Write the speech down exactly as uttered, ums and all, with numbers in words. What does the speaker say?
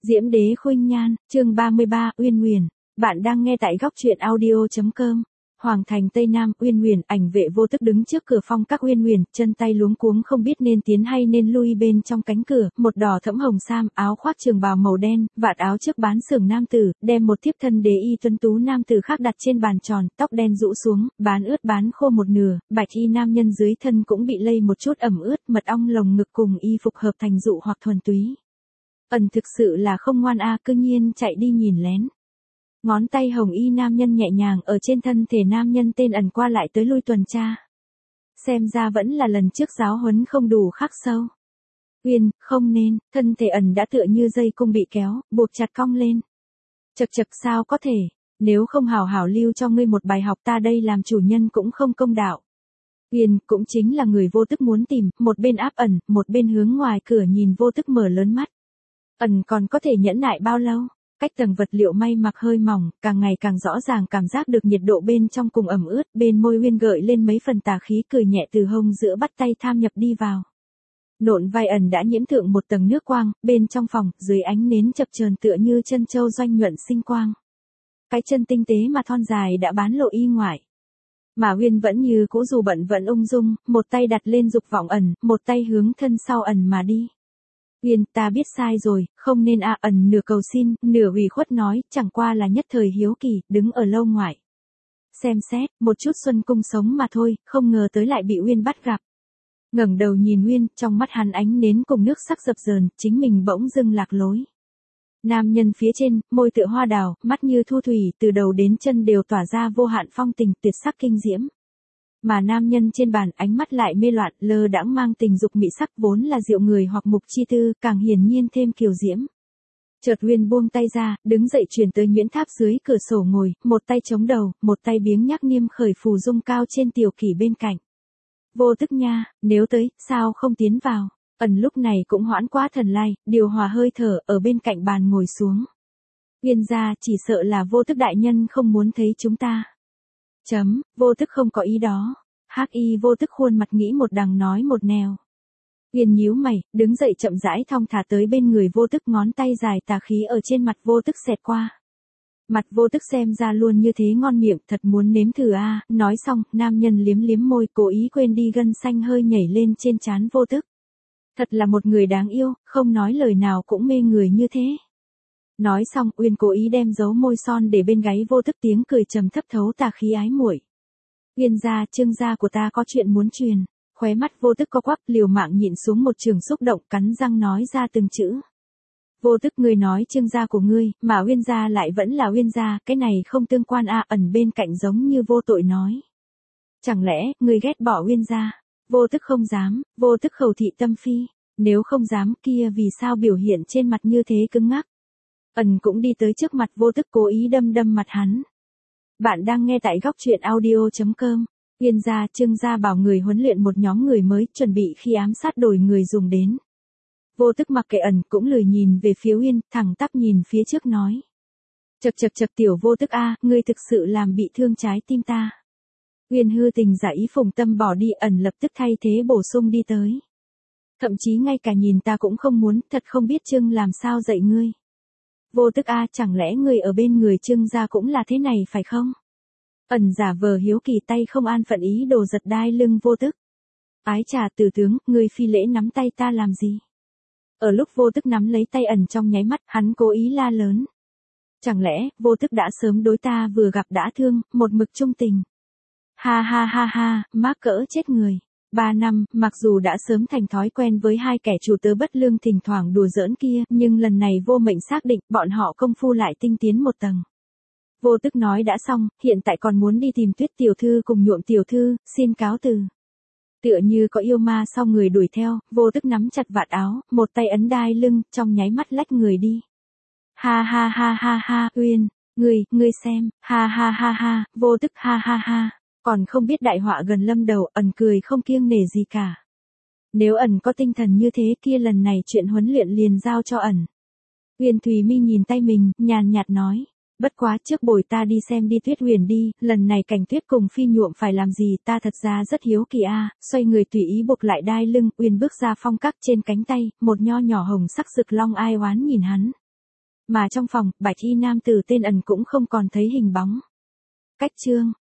Diễm đế khuynh nhan, chương ba mươi ba, Uyên Nguyền. Bạn đang nghe tại góc truyện audio chấm com. Hoàng thành Tây Nam, Uyên Nguyền, ảnh vệ vô tức đứng trước cửa phong các Uyên Nguyền, chân tay luống cuống không biết nên tiến hay nên lui bên trong cánh cửa, một đỏ thẫm hồng sam, áo khoác trường bào màu đen, vạt áo trước bán sườn nam tử, đem một thiếp thân đế y tuấn tú nam tử khác đặt trên bàn tròn, tóc đen rũ xuống, bán ướt bán khô một nửa, bạch y nam nhân dưới thân cũng bị lây một chút ẩm ướt, mật ong lồng ngực cùng y phục hợp thành dụ hoặc thuần túy. Ẩn thực sự là không ngoan a, cư nhiên chạy đi nhìn lén. Ngón tay hồng y nam nhân nhẹ nhàng ở trên thân thể nam nhân tên Ẩn qua lại tới lui tuần tra. Xem ra vẫn là lần trước giáo huấn không đủ khắc sâu. Uyên, không nên, thân thể Ẩn đã tựa như dây cung bị kéo, buộc chặt cong lên. Chật chật sao có thể, nếu không hảo hảo lưu cho ngươi một bài học ta đây làm chủ nhân cũng không công đạo. Uyên cũng chính là người vô tức muốn tìm, một bên áp Ẩn, một bên hướng ngoài cửa nhìn vô tức mở lớn mắt. Ẩn còn có thể nhẫn nại bao lâu? Cách tầng vật liệu may mặc hơi mỏng, càng ngày càng rõ ràng cảm giác được nhiệt độ bên trong cùng ẩm ướt, bên môi Uyên gợi lên mấy phần tà khí cười nhẹ từ hông giữa bắt tay tham nhập đi vào. Nộn vai Ẩn đã nhiễm thượng một tầng nước quang, bên trong phòng, dưới ánh nến chập chờn tựa như chân châu doanh nhuận sinh quang. Cái chân tinh tế mà thon dài đã bán lộ y ngoại. Mà Uyên vẫn như cũ dù bận vẫn ung dung, một tay đặt lên dục vọng Ẩn, một tay hướng thân sau Ẩn mà đi. Uyên, ta biết sai rồi, không nên a. Ẩn nửa cầu xin, nửa ủy khuất nói, chẳng qua là nhất thời hiếu kỳ, đứng ở lâu ngoại. Xem xét, một chút xuân cung sống mà thôi, không ngờ tới lại bị Uyên bắt gặp. Ngẩng đầu nhìn Uyên, trong mắt hắn ánh nến cùng nước sắc dập dờn, chính mình bỗng dưng lạc lối. Nam nhân phía trên, môi tựa hoa đào, mắt như thu thủy, từ đầu đến chân đều tỏa ra vô hạn phong tình, tuyệt sắc kinh diễm. Mà nam nhân trên bàn ánh mắt lại mê loạn, lơ đãng mang tình dục mị sắc vốn là diệu người hoặc mục chi tư, càng hiển nhiên thêm kiều diễm. Chợt Uyên buông tay ra, đứng dậy chuyển tới nhuyễn tháp dưới cửa sổ ngồi, một tay chống đầu, một tay biếng nhắc niêm khởi phù dung cao trên tiểu kỷ bên cạnh. Vô tức nha, nếu tới, sao không tiến vào? Ẩn lúc này cũng hoãn quá thần lai, điều hòa hơi thở, ở bên cạnh bàn ngồi xuống. Uyên gia, chỉ sợ là vô tức đại nhân không muốn thấy chúng ta. Chấm, vô tức không có ý đó. Hắc y vô tức khuôn mặt nghĩ một đằng nói một nẻo. Uyên nhíu mày, đứng dậy chậm rãi thong thả tới bên người vô tức, ngón tay dài tà khí ở trên mặt vô tức xẹt qua. Mặt vô tức xem ra luôn như thế ngon miệng, thật muốn nếm thử a. À. Nói xong, nam nhân liếm liếm môi, cố ý quên đi gân xanh hơi nhảy lên trên trán vô tức. Thật là một người đáng yêu, không nói lời nào cũng mê người như thế. Nói xong, Uyên cố ý đem dấu môi son để bên gáy vô tức, tiếng cười trầm thấp thấu tà khí ái muội. Uyên gia, Trương gia của ta có chuyện muốn truyền. Khóe mắt vô tức co quắp, liều mạng nhịn xuống một trường xúc động, cắn răng nói ra từng chữ. Vô tức, ngươi nói Trương gia của ngươi, mà Uyên gia lại vẫn là Uyên gia, cái này không tương quan a. À. Ẩn bên cạnh giống như vô tội nói. Chẳng lẽ, ngươi ghét bỏ Uyên gia? Vô tức không dám, vô tức khẩu thị tâm phi. Nếu không dám kia vì sao biểu hiện trên mặt như thế cứng ngắc? Ẩn cũng đi tới trước mặt vô tức, cố ý đâm đâm mặt hắn. Bạn đang nghe tại góc truyện audio chấm com. Uyên gia, Trương gia bảo người huấn luyện một nhóm người mới, chuẩn bị khi ám sát đổi người dùng đến. Vô tức mặc kệ Ẩn, cũng lười nhìn về phía Uyên, thẳng tắp nhìn phía trước nói. Chật chật chật tiểu vô tức a, ngươi thực sự làm bị thương trái tim ta. Uyên hư tình giả ý phùng tâm bỏ đi, Ẩn lập tức thay thế bổ sung đi tới. Thậm chí ngay cả nhìn ta cũng không muốn, thật không biết Trương làm sao dạy ngươi. Vô tức a, chẳng lẽ ngươi ở bên người Trương gia cũng là thế này phải không? Ẩn giả vờ hiếu kỳ, tay không an phận ý đồ giật đai lưng vô tức. Ái trà tử tướng, ngươi phi lễ nắm tay ta làm gì? Ở lúc vô tức nắm lấy tay Ẩn trong nháy mắt, hắn cố ý la lớn. Chẳng lẽ, vô tức đã sớm đối ta vừa gặp đã thương, một mực trung tình. Ha ha ha ha, mắc cỡ chết người. Ba năm, mặc dù đã sớm thành thói quen với hai kẻ chủ tớ bất lương thỉnh thoảng đùa giỡn kia, nhưng lần này vô mệnh xác định, bọn họ công phu lại tinh tiến một tầng. Vô tức nói đã xong, hiện tại còn muốn đi tìm Tuyết tiểu thư cùng Nhuộm tiểu thư, xin cáo từ. Tựa như có yêu ma sau người đuổi theo, vô tức nắm chặt vạt áo, một tay ấn đai lưng, trong nháy mắt lách người đi. Ha ha ha ha ha, Uyên, ngươi, ngươi xem, ha ha ha ha, vô tức ha ha ha. Còn không biết đại họa gần lâm đầu, Ẩn cười không kiêng nể gì cả. Nếu Ẩn có tinh thần như thế kia lần này chuyện huấn luyện liền giao cho Ẩn. Uyên Thùy Mi nhìn tay mình, nhàn nhạt nói. Bất quá trước bồi ta đi xem đi Tuyết Huyền đi, lần này Cảnh Tuyết cùng Phi Nhuộm phải làm gì ta thật ra rất hiếu kỳ a. À. Xoay người tùy ý buộc lại đai lưng, Uyên bước ra phong các trên cánh tay, một nho nhỏ hồng sắc rực long ai oán nhìn hắn. Mà trong phòng, bạch y nam tử tên ẩn cũng không còn thấy hình bóng. Cách chương